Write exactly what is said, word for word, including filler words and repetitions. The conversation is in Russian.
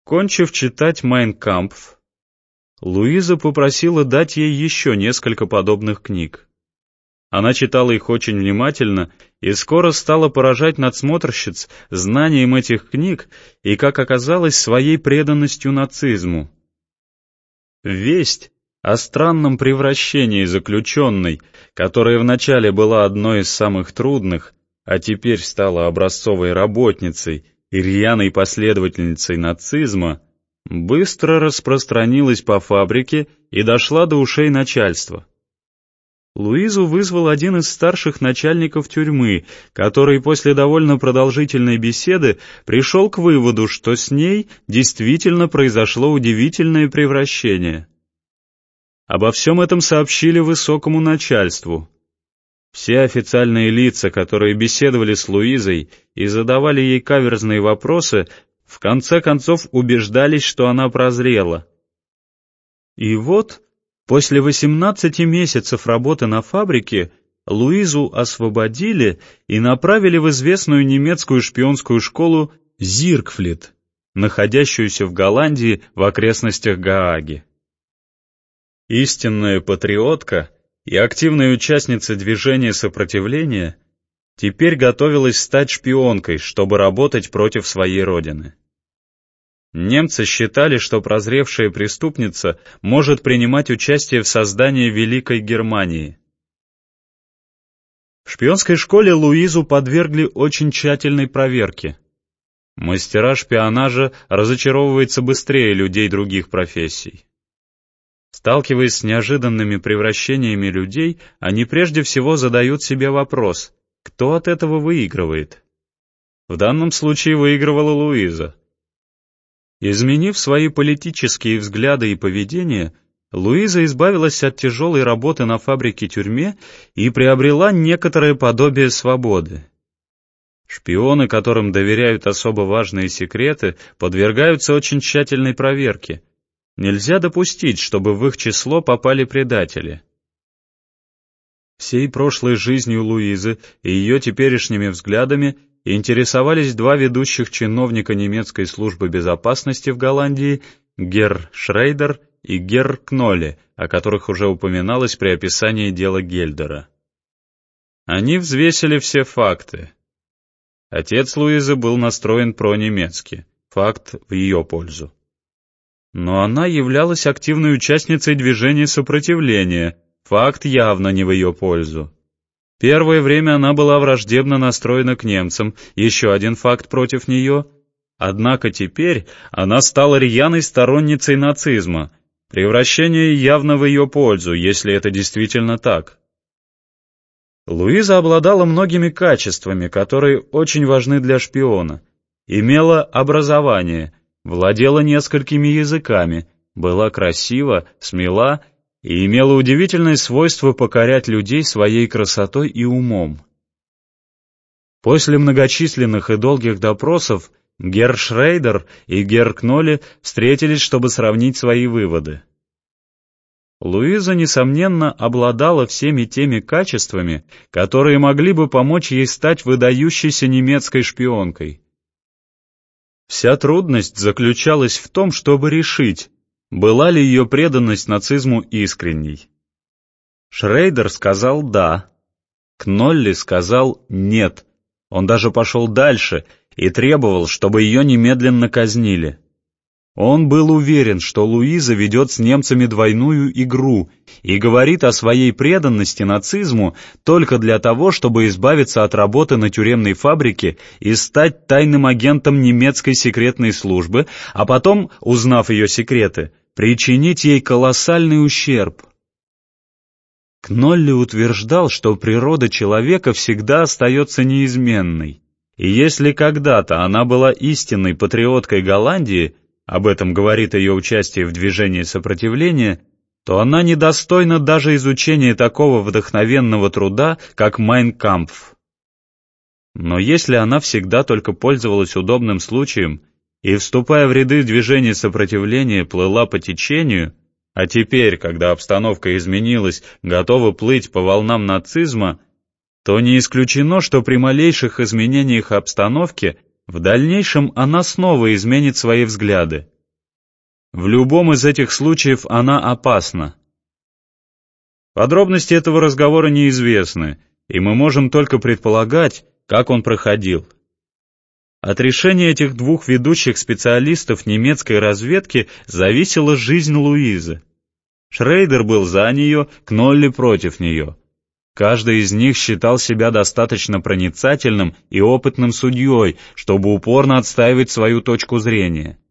Кончив читать «Майн кампф», Луиза попросила дать ей еще несколько подобных книг. Она читала их очень внимательно и скоро стала поражать надсмотрщиц знанием этих книг и, как оказалось, своей преданностью нацизму. Весть о странном превращении заключенной, которая вначале была одной из самых трудных, а теперь стала образцовой работницей и рьяной последовательницей нацизма, быстро распространилась по фабрике и дошла до ушей начальства. Луизу вызвал один из старших начальников тюрьмы, который после довольно продолжительной беседы пришел к выводу, что с ней действительно произошло удивительное превращение. Обо всем этом сообщили высокому начальству. Все официальные лица, которые беседовали с Луизой и задавали ей каверзные вопросы, в конце концов убеждались, что она прозрела. И вот, после восемнадцати месяцев работы на фабрике, Луизу освободили и направили в известную немецкую шпионскую школу Зиркфлит, находящуюся в Голландии в окрестностях Гааги. Истинная патриотка и активная участница движения сопротивления теперь готовилась стать шпионкой, чтобы работать против своей родины. Немцы считали, что прозревшая преступница может принимать участие в создании Великой Германии. В шпионской школе Луизу подвергли очень тщательной проверке. Мастера шпионажа разочаровываются быстрее людей других профессий. Сталкиваясь с неожиданными превращениями людей, они прежде всего задают себе вопрос, кто от этого выигрывает. В данном случае выигрывала Луиза. Изменив свои политические взгляды и поведение, Луиза избавилась от тяжелой работы на фабрике-тюрьме и приобрела некоторое подобие свободы. Шпионы, которым доверяют особо важные секреты, подвергаются очень тщательной проверке. Нельзя допустить, чтобы в их число попали предатели. Всей прошлой жизнью Луизы и ее теперешними взглядами интересовались два ведущих чиновника немецкой службы безопасности в Голландии, герр Шрейдер и герр Кнолле, о которых уже упоминалось при описании дела Гельдера. Они взвесили все факты. Отец Луизы был настроен пронемецки, факт в ее пользу. Но она являлась активной участницей движения сопротивления, факт явно не в ее пользу. Первое время она была враждебно настроена к немцам, еще один факт против нее. Однако теперь она стала рьяной сторонницей нацизма, превращение явно в ее пользу, если это действительно так. Луиза обладала многими качествами, которые очень важны для шпиона. Имела образование, владела несколькими языками, была красива, смела и имела удивительное свойство покорять людей своей красотой и умом. После многочисленных и долгих допросов герр Шрейдер и герр Кнолле встретились, чтобы сравнить свои выводы. Луиза, несомненно, обладала всеми теми качествами, которые могли бы помочь ей стать выдающейся немецкой шпионкой. Вся трудность заключалась в том, чтобы решить, была ли ее преданность нацизму искренней. Шрейдер сказал «да», Кнолле сказал «нет». Он даже пошел дальше и требовал, чтобы ее немедленно казнили. Он был уверен, что Луиза ведет с немцами двойную игру и говорит о своей преданности нацизму только для того, чтобы избавиться от работы на тюремной фабрике и стать тайным агентом немецкой секретной службы, а потом, узнав ее секреты, причинить ей колоссальный ущерб. Кнолле утверждал, что природа человека всегда остается неизменной, и если когда-то она была истинной патриоткой Голландии, об этом говорит ее участие в движении сопротивления, то она недостойна даже изучения такого вдохновенного труда, как «Майн кампф». Но если она всегда только пользовалась удобным случаем и, вступая в ряды движения сопротивления, плыла по течению, а теперь, когда обстановка изменилась, готова плыть по волнам нацизма, то не исключено, что при малейших изменениях обстановки в дальнейшем она снова изменит свои взгляды. В любом из этих случаев она опасна. Подробности этого разговора неизвестны, и мы можем только предполагать, как он проходил. От решения этих двух ведущих специалистов немецкой разведки зависела жизнь Луизы. Шрейдер был за нее, Кнолли против нее. Каждый из них считал себя достаточно проницательным и опытным судьей, чтобы упорно отстаивать свою точку зрения.